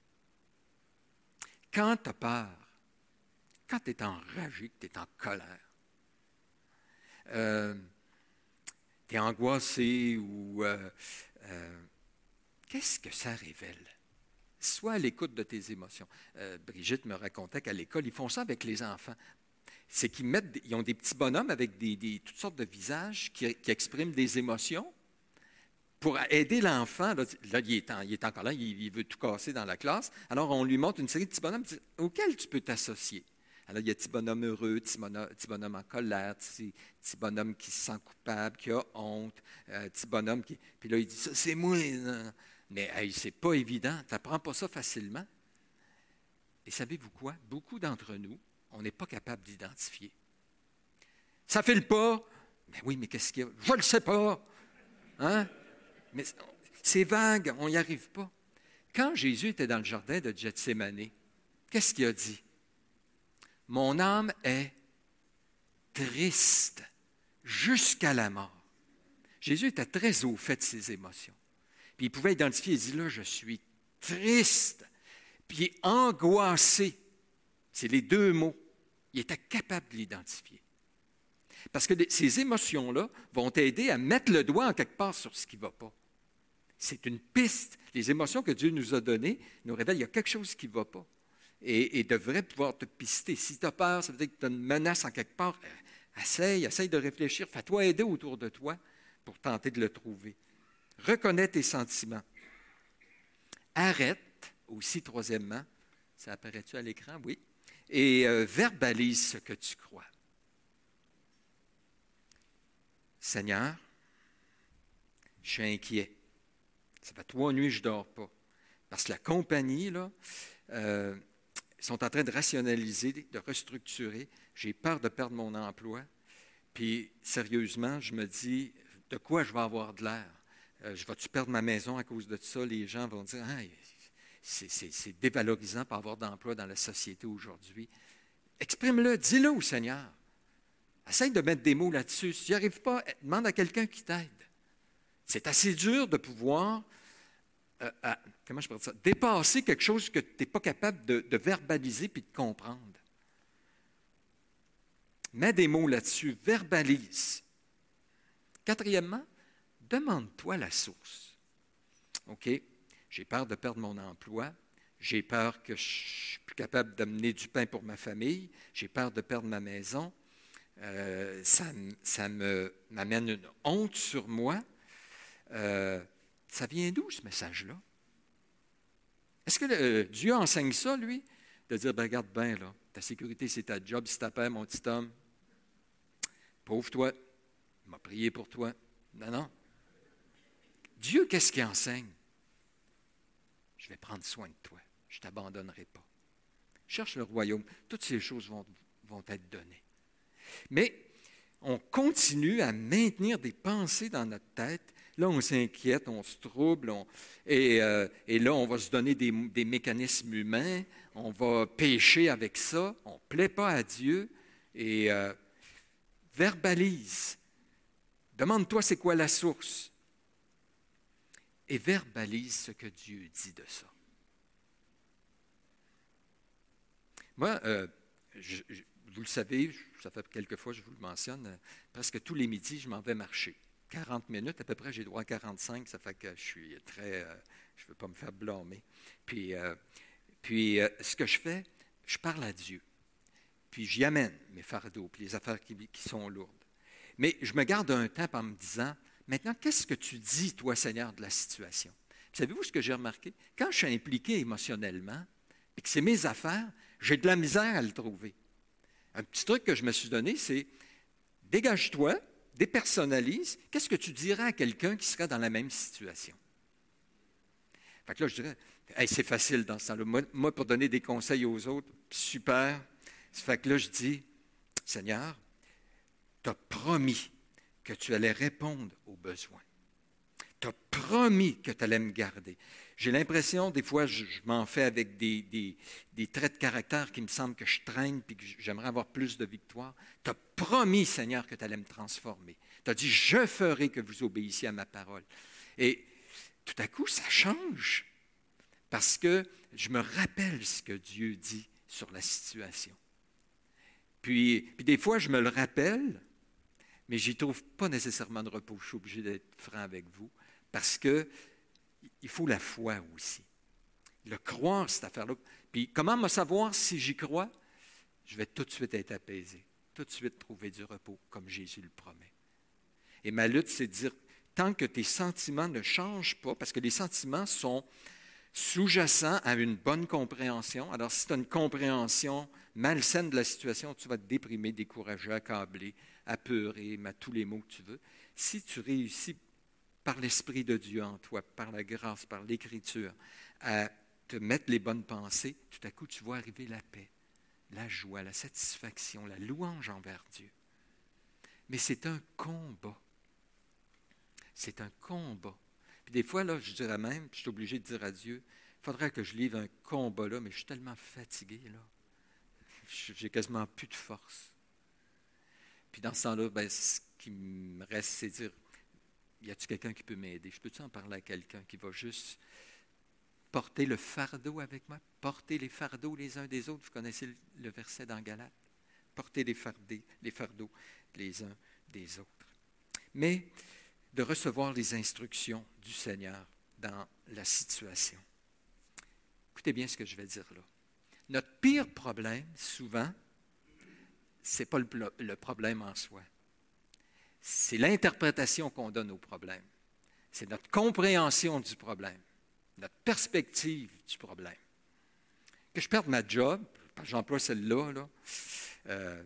Quand tu as peur, quand tu es enragé, que tu es en colère, euh, tu es angoissé ou... Euh, euh, qu'est-ce que ça révèle? Sois à l'écoute de tes émotions. Euh, Brigitte me racontait qu'à l'école, ils font ça avec les enfants. C'est qu'ils mettent, ils ont des petits bonhommes avec des, des, toutes sortes de visages qui, qui expriment des émotions pour aider l'enfant. Là, là il, est en, il est encore là, il, il veut tout casser dans la classe. Alors, on lui montre une série de petits bonhommes auxquels tu peux t'associer. Alors, il y a petit bonhomme heureux, petit bonhomme, petit bonhomme en colère, petit, petit bonhomme qui se sent coupable, qui a honte, euh, petit bonhomme qui... Puis là, il dit, ça, c'est moi. Non. Mais hey, c'est pas évident, tu n'apprends pas ça facilement. Et savez-vous quoi? Beaucoup d'entre nous, on n'est pas capable d'identifier. Ça ne file pas. Mais oui, mais qu'est-ce qu'il y a? Je ne le sais pas. Hein? Mais c'est vague, on n'y arrive pas. Quand Jésus était dans le jardin de Gethsémani, qu'est-ce qu'il a dit? Mon âme est triste jusqu'à la mort. Jésus était très au fait de ses émotions. Puis il pouvait identifier, il dit là, je suis triste, puis angoissé. C'est les deux mots. Il était capable de l'identifier. Parce que ces émotions-là vont t'aider à mettre le doigt en quelque part sur ce qui ne va pas. C'est une piste. Les émotions que Dieu nous a données nous révèlent qu'il y a quelque chose qui ne va pas. Et, et devrait pouvoir te pister. Si tu as peur, ça veut dire que tu as une menace en quelque part. Essaye, essaye de réfléchir. Fais-toi aider autour de toi pour tenter de le trouver. Reconnais tes sentiments. Arrête, aussi troisièmement, ça apparaît-tu à l'écran? Oui. Et euh, verbalise ce que tu crois. Seigneur, je suis inquiet. Ça fait trois nuits que je ne dors pas. Parce que la compagnie, là, euh, sont en train de rationaliser, de restructurer. J'ai peur de perdre mon emploi. Puis, sérieusement, je me dis, de quoi je vais avoir de l'air? Euh, je vais-tu perdre ma maison à cause de ça? Les gens vont dire, ah, c'est, c'est, c'est dévalorisant pour avoir d'emploi dans la société aujourd'hui. Exprime-le, dis-le au Seigneur. Essaye de mettre des mots là-dessus. Si tu n'y arrives pas, demande à quelqu'un qui t'aide. C'est assez dur de pouvoir, euh, à, comment je pourrais dire ça, dépasser quelque chose que tu n'es pas capable de, de verbaliser puis de comprendre. Mets des mots là-dessus, verbalise. Quatrièmement, demande-toi la source. OK, j'ai peur de perdre mon emploi, j'ai peur que je ne suis plus capable d'amener du pain pour ma famille, j'ai peur de perdre ma maison, euh, ça, ça me, m'amène une honte sur moi. Euh, ça vient d'où ce message-là? Est-ce que le, Dieu enseigne ça, lui? De dire, ben, regarde bien, là, ta sécurité, c'est ta job, si t'as peur, mon petit homme. Pauvre toi, il m'a prié pour toi. Non, non. Dieu, qu'est-ce qu'il enseigne? Je vais prendre soin de toi. Je ne t'abandonnerai pas. Cherche le royaume. Toutes ces choses vont, vont être données. Mais on continue à maintenir des pensées dans notre tête, Là, on s'inquiète, on se trouble, on, et, euh, et là, on va se donner des, des mécanismes humains, on va pécher avec ça, on ne plaît pas à Dieu, et euh, verbalise. Demande-toi c'est quoi la source. Et verbalise ce que Dieu dit de ça. Moi, euh, je, je, vous le savez, ça fait quelques fois que je vous le mentionne, euh, presque tous les midis, je m'en vais marcher. quarante minutes, à peu près, j'ai droit à quarante-cinq, ça fait que je suis très... Euh, je ne veux pas me faire blâmer. Puis, euh, puis euh, ce que je fais, je parle à Dieu. Puis j'y amène mes fardeaux, puis les affaires qui, qui sont lourdes. Mais je me garde un temps en me disant, maintenant, qu'est-ce que tu dis, toi, Seigneur, de la situation? Puis, savez-vous ce que j'ai remarqué? Quand je suis impliqué émotionnellement, et que c'est mes affaires, j'ai de la misère à le trouver. Un petit truc que je me suis donné, c'est dégage-toi, dépersonnalise. Qu'est-ce que tu dirais à quelqu'un qui serait dans la même situation? Fait que là, je dirais, hey, c'est facile dans ce temps-là. Moi, moi, pour donner des conseils aux autres, super. Fait que là, je dis, Seigneur, tu as promis que tu allais répondre aux besoins. Tu as promis que tu allais me garder. J'ai l'impression, des fois, je, je m'en fais avec des, des, des traits de caractère qui me semblent que je traîne et que j'aimerais avoir plus de victoire. Tu as promis, Seigneur, que tu allais me transformer. Tu as dit, je ferai que vous obéissiez à ma parole. Et tout à coup, ça change parce que je me rappelle ce que Dieu dit sur la situation. Puis, puis des fois, je me le rappelle, mais je n'y trouve pas nécessairement de repos. Je suis obligé d'être franc avec vous, parce qu'il faut la foi aussi. Le croire, cette affaire-là. Puis comment me savoir si j'y crois? Je vais tout de suite être apaisé, tout de suite trouver du repos, comme Jésus le promet. Et ma lutte, c'est de dire, tant que tes sentiments ne changent pas, parce que les sentiments sont sous-jacents à une bonne compréhension. Alors, si tu as une compréhension malsaine de la situation, tu vas te déprimer, décourager, accabler, apeurer, mettre tous les mots que tu veux. Si tu réussis par l'Esprit de Dieu en toi, par la grâce, par l'Écriture, à te mettre les bonnes pensées, tout à coup, tu vois arriver la paix, la joie, la satisfaction, la louange envers Dieu. Mais c'est un combat. C'est un combat. Puis des fois, là, je dirais même, je suis obligé de dire à Dieu, il faudrait que je livre un combat là, mais je suis tellement fatigué, là. J'ai quasiment plus de force. Puis dans ce temps-là, ben, ce qui me reste, c'est dire, y a-t-il quelqu'un qui peut m'aider? Je peux-tu en parler à quelqu'un qui va juste porter le fardeau avec moi? Porter les fardeaux les uns des autres. Vous connaissez le verset dans Galates? Porter les, fardés, les fardeaux les uns des autres. Mais de recevoir les instructions du Seigneur dans la situation. Écoutez bien ce que je vais dire là. Notre pire problème, souvent, ce n'est pas le, le problème en soi. C'est l'interprétation qu'on donne au problème. C'est notre compréhension du problème, notre perspective du problème. Que je perde ma job, j'emploie celle-là, là, euh,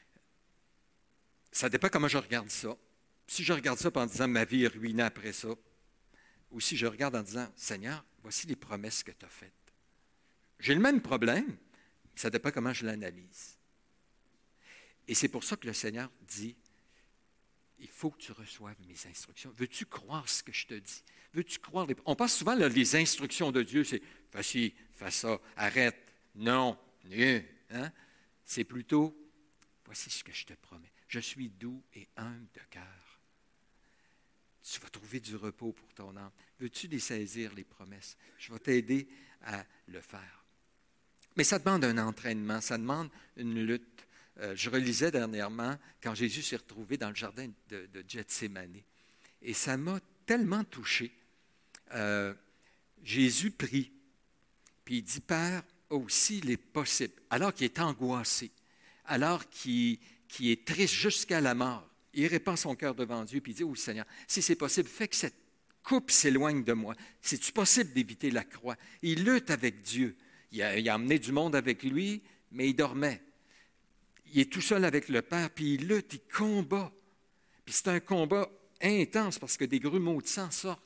ça dépend comment je regarde ça. Si je regarde ça en disant ma vie est ruinée après ça, ou si je regarde en disant Seigneur, voici les promesses que tu as faites. J'ai le même problème, ça dépend comment je l'analyse. Et c'est pour ça que le Seigneur dit, il faut que tu reçoives mes instructions. Veux-tu croire ce que je te dis? Veux-tu croire? Les... On pense souvent, là, les instructions de Dieu, c'est fais ci, fais ça, arrête, non, non. Hein? C'est plutôt, voici ce que je te promets. Je suis doux et humble de cœur. Tu vas trouver du repos pour ton âme. Veux-tu les saisir, les promesses? Je vais t'aider à le faire. Mais ça demande un entraînement, ça demande une lutte. Euh, je relisais dernièrement quand Jésus s'est retrouvé dans le jardin de, de Gethsémani. Et ça m'a tellement touché. Euh, Jésus prie, puis il dit, Père, aussi il est possible, alors qu'il est angoissé, alors qu'il, qu'il est triste jusqu'à la mort. Il répand son cœur devant Dieu, puis il dit, oh Seigneur, si c'est possible, fais que cette coupe s'éloigne de moi. C'est-tu possible d'éviter la croix? Il lutte avec Dieu. Il a, il a emmené du monde avec lui, mais il dormait. Il est tout seul avec le Père, puis il lutte, il combat. Puis c'est un combat intense parce que des grumeaux de sang sortent.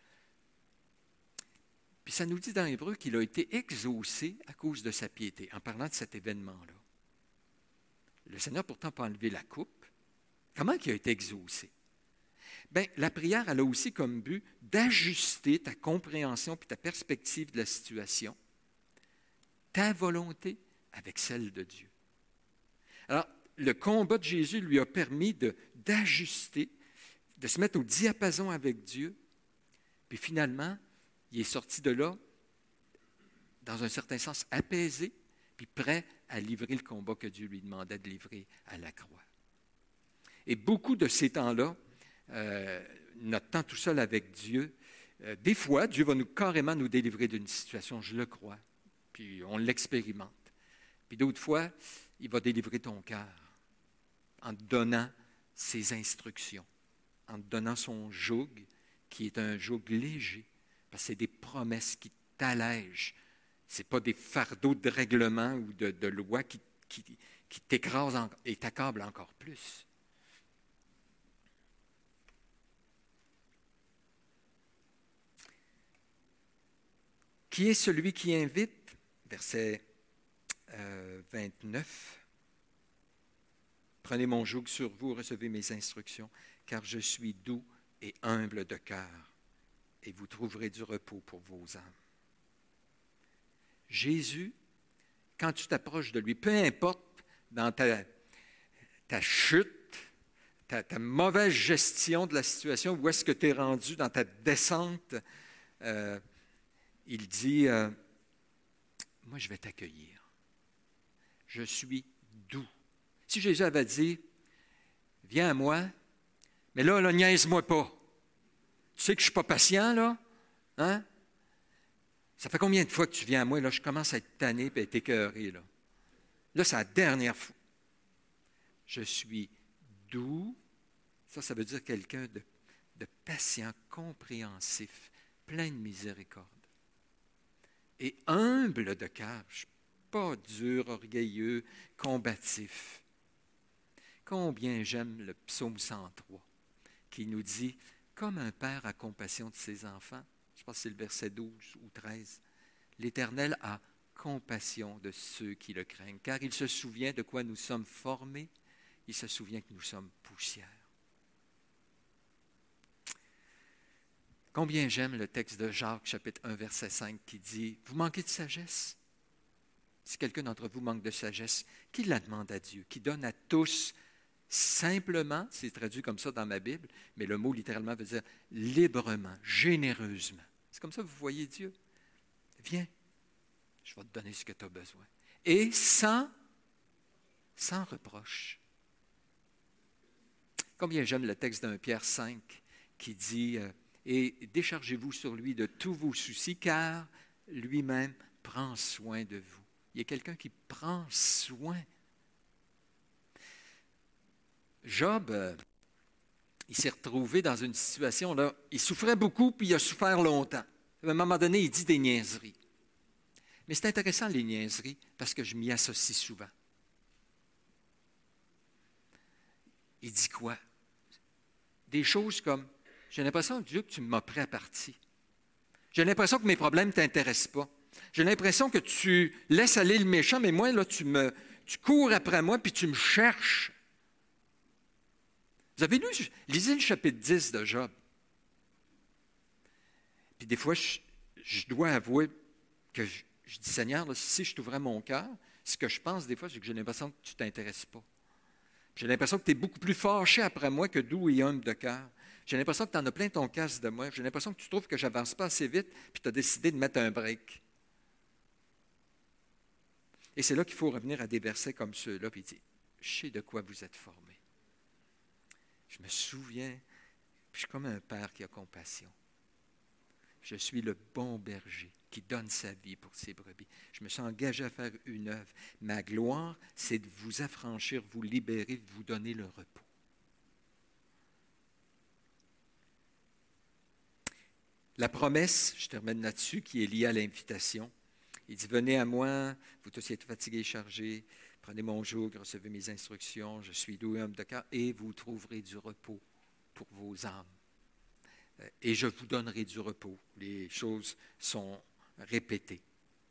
Puis ça nous dit dans l'Hébreu qu'il a été exaucé à cause de sa piété, en parlant de cet événement-là. Le Seigneur pourtant n'a pas enlevé la coupe. Comment il a été exaucé? Bien, la prière, elle a aussi comme but d'ajuster ta compréhension puis ta perspective de la situation, ta volonté avec celle de Dieu. Alors, le combat de Jésus lui a permis de, d'ajuster, de se mettre au diapason avec Dieu, puis finalement, il est sorti de là, dans un certain sens, apaisé, puis prêt à livrer le combat que Dieu lui demandait de livrer à la croix. Et beaucoup de ces temps-là, euh, notre temps tout seul avec Dieu, euh, des fois, Dieu va nous carrément nous délivrer d'une situation, je le crois, puis on l'expérimente. Puis d'autres fois, il va délivrer ton cœur en te donnant ses instructions, en te donnant son joug, qui est un joug léger, parce que c'est des promesses qui t'allègent. Ce n'est pas des fardeaux de règlement ou de, de lois qui, qui, qui t'écrasent en, et t'accablent encore plus. Qui est celui qui invite? Verset euh, vingt-neuf. Prenez mon joug sur vous, recevez mes instructions, car je suis doux et humble de cœur, et vous trouverez du repos pour vos âmes. Jésus, quand tu t'approches de lui, peu importe dans ta, ta chute, ta, ta mauvaise gestion de la situation, où est-ce que tu es rendu dans ta descente, euh, il dit, euh, moi je vais t'accueillir. Je suis doux. Si Jésus avait dit, viens à moi, mais là, là, niaise-moi pas. Tu sais que je ne suis pas patient, là? Hein? Ça fait combien de fois que tu viens à moi? Là, je commence à être tanné et à être écœuré. Là, là c'est la dernière fois. Je suis doux. Ça, ça veut dire quelqu'un de, de patient, compréhensif, plein de miséricorde. Et humble de cœur. Je ne suis pas dur, orgueilleux, combatif. Combien j'aime le psaume cent trois qui nous dit « Comme un père a compassion de ses enfants », je pense que c'est le verset douze ou treize, « L'Éternel a compassion de ceux qui le craignent, car il se souvient de quoi nous sommes formés, il se souvient que nous sommes poussière. » Combien j'aime le texte de Jacques, chapitre un, verset cinq, qui dit « Vous manquez de sagesse? Si quelqu'un d'entre vous manque de sagesse, qui la demande à Dieu, qui donne à tous simplement, c'est traduit comme ça dans ma Bible, mais le mot littéralement veut dire librement, généreusement. C'est comme ça que vous voyez Dieu. Viens, je vais te donner ce que tu as besoin. Et sans, sans reproche. Combien j'aime le texte d'un Pierre cinq qui dit euh, « Et déchargez-vous sur lui de tous vos soucis, car lui-même prend soin de vous. » Il y a quelqu'un qui prend soin. Job, euh, il s'est retrouvé dans une situation, là, il souffrait beaucoup, puis il a souffert longtemps. À un moment donné, il dit des niaiseries. Mais c'est intéressant, les niaiseries, parce que je m'y associe souvent. Il dit quoi? Des choses comme, j'ai l'impression, Dieu, que tu m'as pris à partie. J'ai l'impression que mes problèmes ne t'intéressent pas. J'ai l'impression que tu laisses aller le méchant, mais moi, là, tu, me, tu cours après moi, puis tu me cherches. Vous avez lu, lisez le chapitre dix de Job. Puis des fois, je, je dois avouer que je, je dis, Seigneur, là, si je t'ouvrais mon cœur, ce que je pense des fois, c'est que j'ai l'impression que tu ne t'intéresses pas. J'ai l'impression que tu es beaucoup plus fâché après moi que doux et humble de cœur. J'ai l'impression que tu en as plein ton casse de moi. J'ai l'impression que tu trouves que je n'avance pas assez vite, puis tu as décidé de mettre un break. Et c'est là qu'il faut revenir à des versets comme ceux-là, puis dire, je sais de quoi vous êtes formés. Je me souviens, puis je suis comme un père qui a compassion. Je suis le bon berger qui donne sa vie pour ses brebis. Je me suis engagé à faire une œuvre. Ma gloire, c'est de vous affranchir, vous libérer, de vous donner le repos. La promesse, je termine là-dessus, qui est liée à l'invitation. Il dit, venez à moi, vous tous êtes fatigués et chargés, prenez mon joug, recevez mes instructions, je suis doux et humble de cœur, et vous trouverez du repos pour vos âmes. Et je vous donnerai du repos. Les choses sont répétées.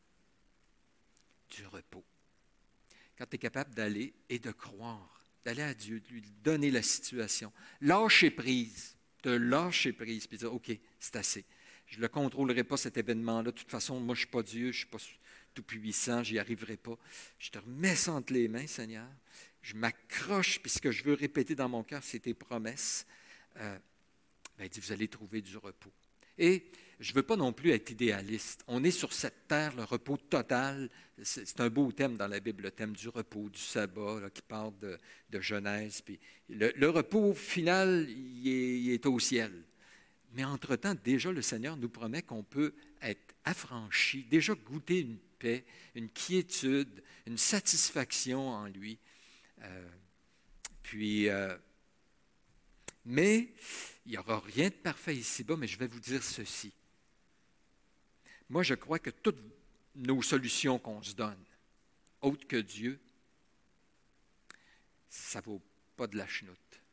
Du repos. Quand tu es capable d'aller et de croire, d'aller à Dieu, de lui donner la situation, lâcher prise. de lâcher prise, puis de dire, OK, c'est assez. Je ne le contrôlerai pas, cet événement-là. De toute façon, moi, je ne suis pas Dieu, je ne suis pas tout-puissant, je n'y arriverai pas. Je te remets ça entre les mains, Seigneur. Je m'accroche, puis ce que je veux répéter dans mon cœur, c'est tes promesses. Euh, ben, il dit, vous allez trouver du repos. Et je ne veux pas non plus être idéaliste. On est sur cette terre, le repos total. C'est, c'est un beau thème dans la Bible, le thème du repos, du sabbat, là, qui parle de, de Genèse. Puis le, le repos final, il est, il est au ciel. Mais entre-temps, déjà, le Seigneur nous promet qu'on peut être affranchi, déjà goûter une paix, une quiétude, une satisfaction en lui. Euh, puis, euh, mais il n'y aura rien de parfait ici-bas, mais je vais vous dire ceci. Moi, je crois que toutes nos solutions qu'on se donne, autres que Dieu, ça ne vaut pas de la chenoute.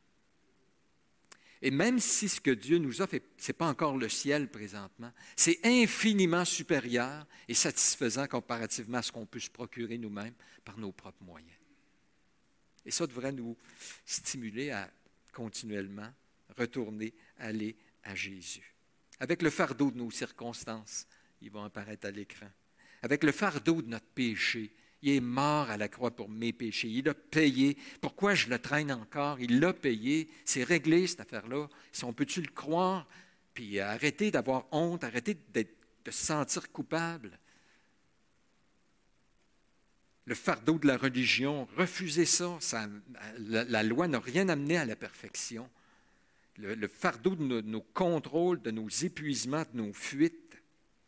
Et même si ce que Dieu nous offre, ce n'est pas encore le ciel présentement, c'est infiniment supérieur et satisfaisant comparativement à ce qu'on peut se procurer nous-mêmes par nos propres moyens. Et ça devrait nous stimuler à continuellement retourner, aller à Jésus. Avec le fardeau de nos circonstances, ils vont apparaître à l'écran. Avec le fardeau de notre péché, il est mort à la croix pour mes péchés. Il a payé. Pourquoi je le traîne encore? Il l'a payé. C'est réglé, cette affaire-là. Si on peut-tu le croire? Puis arrêter d'avoir honte, arrêter d'être, de se sentir coupable. Le fardeau de la religion, refusez ça. ça la, la loi n'a rien amené à la perfection. Le, le fardeau de nos, de nos contrôles, de nos épuisements, de nos fuites.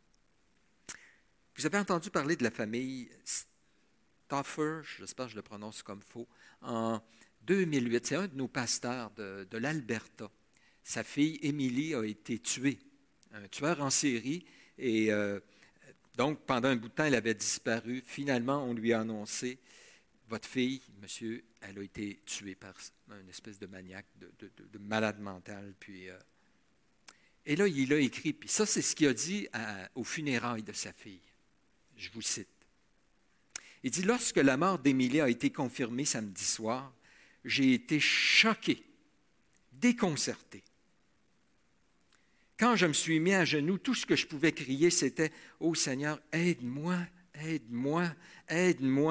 Vous avez entendu parler de la famille Stauffer, j'espère que je le prononce comme faux, en deux mille huit. C'est un de nos pasteurs de, de l'Alberta. Sa fille, Émilie, a été tuée. Un tueur en série. Et euh, donc, pendant un bout de temps, elle avait disparu. Finalement, on lui a annoncé, votre fille, monsieur, elle a été tuée par une espèce de maniaque, de, de, de, de malade mental. Puis, euh, et là, il a écrit, puis ça, c'est ce qu'il a dit à, aux funérailles de sa fille. Je vous cite. Il dit, lorsque la mort d'Émilie a été confirmée samedi soir, j'ai été choqué, déconcerté. Quand je me suis mis à genoux, tout ce que je pouvais crier, c'était « Oh Seigneur, aide-moi, aide-moi, aide-moi ».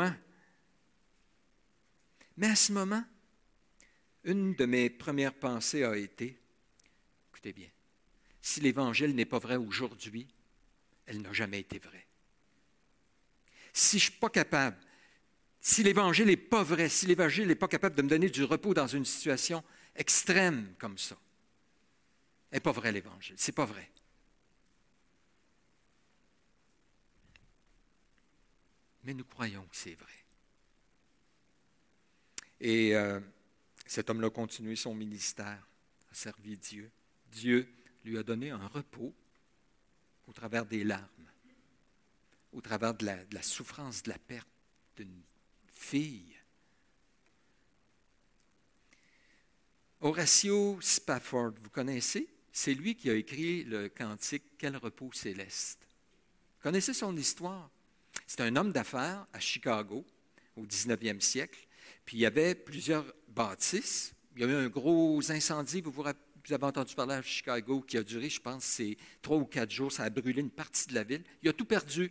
Mais à ce moment, une de mes premières pensées a été, écoutez bien, si l'Évangile n'est pas vrai aujourd'hui, elle n'a jamais été vraie. Si je ne suis pas capable, si l'Évangile n'est pas vrai, si l'Évangile n'est pas capable de me donner du repos dans une situation extrême comme ça, ce n'est pas vrai l'Évangile, ce n'est pas vrai. Mais nous croyons que c'est vrai. Et euh, cet homme-là a continué son ministère, a servi Dieu. Dieu lui a donné un repos au travers des larmes, au travers de la, de la souffrance, de la perte d'une fille. Horatio Spafford, vous connaissez? C'est lui qui a écrit le cantique « Quel repos céleste ». Vous connaissez son histoire? C'est un homme d'affaires à Chicago au dix-neuvième siècle. Puis il y avait plusieurs bâtisses. Il y a eu un gros incendie, vous, vous, vous avez entendu parler à Chicago, qui a duré, je pense, c'est trois ou quatre jours. Ça a brûlé une partie de la ville. Il a tout perdu.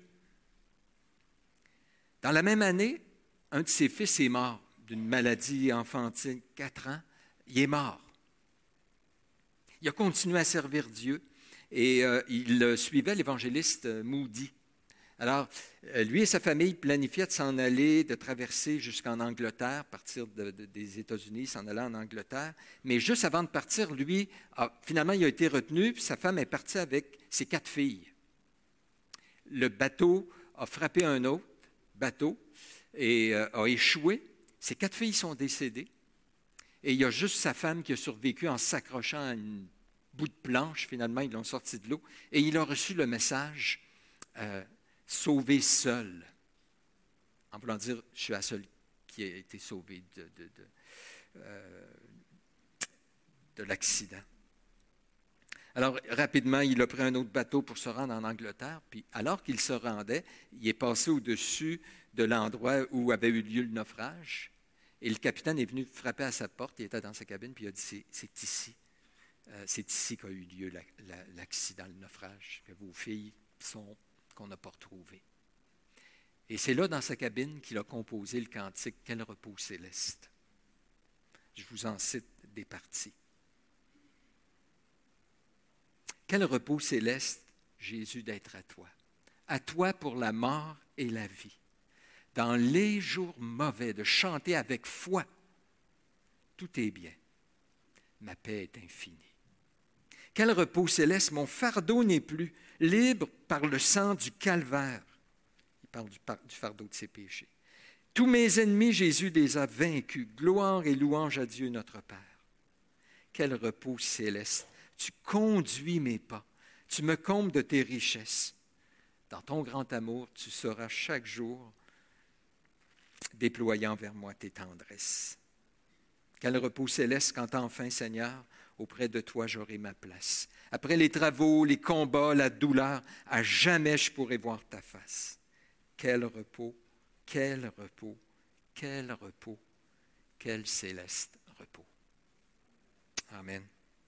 Dans la même année, un de ses fils est mort d'une maladie enfantine, quatre ans. Il est mort. Il a continué à servir Dieu et euh, il suivait l'évangéliste Moody. Alors, lui et sa famille planifiaient de s'en aller, de traverser jusqu'en Angleterre, partir de, de, des États-Unis, s'en aller en Angleterre. Mais juste avant de partir, lui, a, finalement, il a été retenu, puis sa femme est partie avec ses quatre filles. Le bateau a frappé un autre bateau et euh, a échoué. Ses quatre filles sont décédées. Et il y a juste sa femme qui a survécu en s'accrochant à un bout de planche. Finalement, ils l'ont sorti de l'eau. Et il a reçu le message euh, « Sauvé seul ». En voulant dire « Je suis la seule qui a été sauvée de, de, de, euh, de l'accident ». Alors, rapidement, il a pris un autre bateau pour se rendre en Angleterre. Puis, alors qu'il se rendait, il est passé au-dessus de l'endroit où avait eu lieu le naufrage. Et le capitaine est venu frapper à sa porte, il était dans sa cabine, puis il a dit, c'est, c'est ici. euh, c'est ici qu'a eu lieu la, la, l'accident, le naufrage, que vos filles sont, qu'on n'a pas retrouvées. Et c'est là, dans sa cabine, qu'il a composé le cantique « Quel repos céleste ». Je vous en cite des parties. « Quel repos céleste, Jésus, d'être à toi. À toi pour la mort et la vie. Dans les jours mauvais, de chanter avec foi. Tout est bien. Ma paix est infinie. Quel repos céleste, mon fardeau n'est plus, libre par le sang du calvaire. » Il parle du, du fardeau de ses péchés. « Tous mes ennemis, Jésus les a vaincus. Gloire et louange à Dieu notre Père. » Quel repos céleste. Tu conduis mes pas. Tu me combles de tes richesses. Dans ton grand amour, tu seras chaque jour déployant vers moi tes tendresses. Quel repos céleste quand enfin, Seigneur, auprès de toi, j'aurai ma place. Après les travaux, les combats, la douleur, à jamais je pourrai voir ta face. Quel repos, quel repos, quel repos, quel céleste repos. Amen.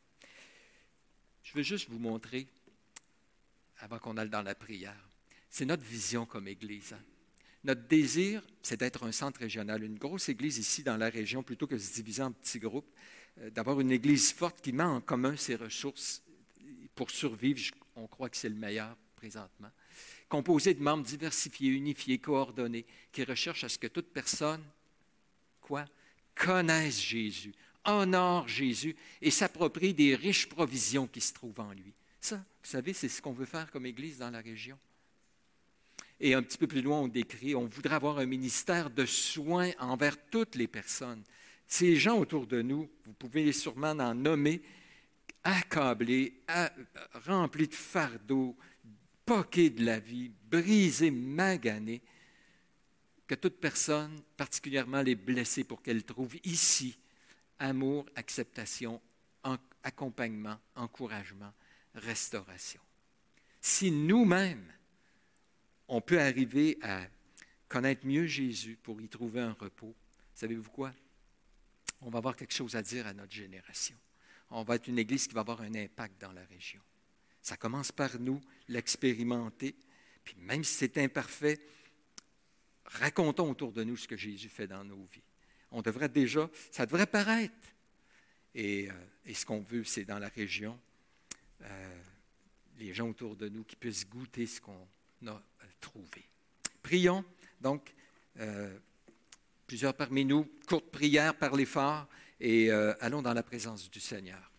Je veux juste vous montrer, avant qu'on aille dans la prière, c'est notre vision comme Église. Hein? Notre désir, c'est d'être un centre régional, une grosse Église ici dans la région, plutôt que de se diviser en petits groupes, euh, d'avoir une Église forte qui met en commun ses ressources pour survivre. On croit que c'est le meilleur présentement. Composée de membres diversifiés, unifiés, coordonnés, qui recherchent à ce que toute personne, quoi, connaisse Jésus, honore Jésus et s'approprie des riches provisions qui se trouvent en lui. Ça, vous savez, c'est ce qu'on veut faire comme Église dans la région. Et un petit peu plus loin, on décrit, on voudrait avoir un ministère de soins envers toutes les personnes. Ces gens autour de nous, vous pouvez sûrement en nommer, accablés, à, remplis de fardeaux, poqués de la vie, brisés, maganés, que toute personne, particulièrement les blessés, pour qu'elle trouve ici amour, acceptation, en, accompagnement, encouragement, restauration. Si nous-mêmes, on peut arriver à connaître mieux Jésus pour y trouver un repos, savez-vous quoi? On va avoir quelque chose à dire à notre génération. On va être une Église qui va avoir un impact dans la région. Ça commence par nous, l'expérimenter, puis même si c'est imparfait, racontons autour de nous ce que Jésus fait dans nos vies. On devrait déjà, ça devrait paraître. Et, euh, et ce qu'on veut, c'est dans la région, euh, les gens autour de nous qui puissent goûter ce qu'on a euh, trouvé. Prions, donc, euh, plusieurs parmi nous, courte prière, parlez fort, et euh, allons dans la présence du Seigneur.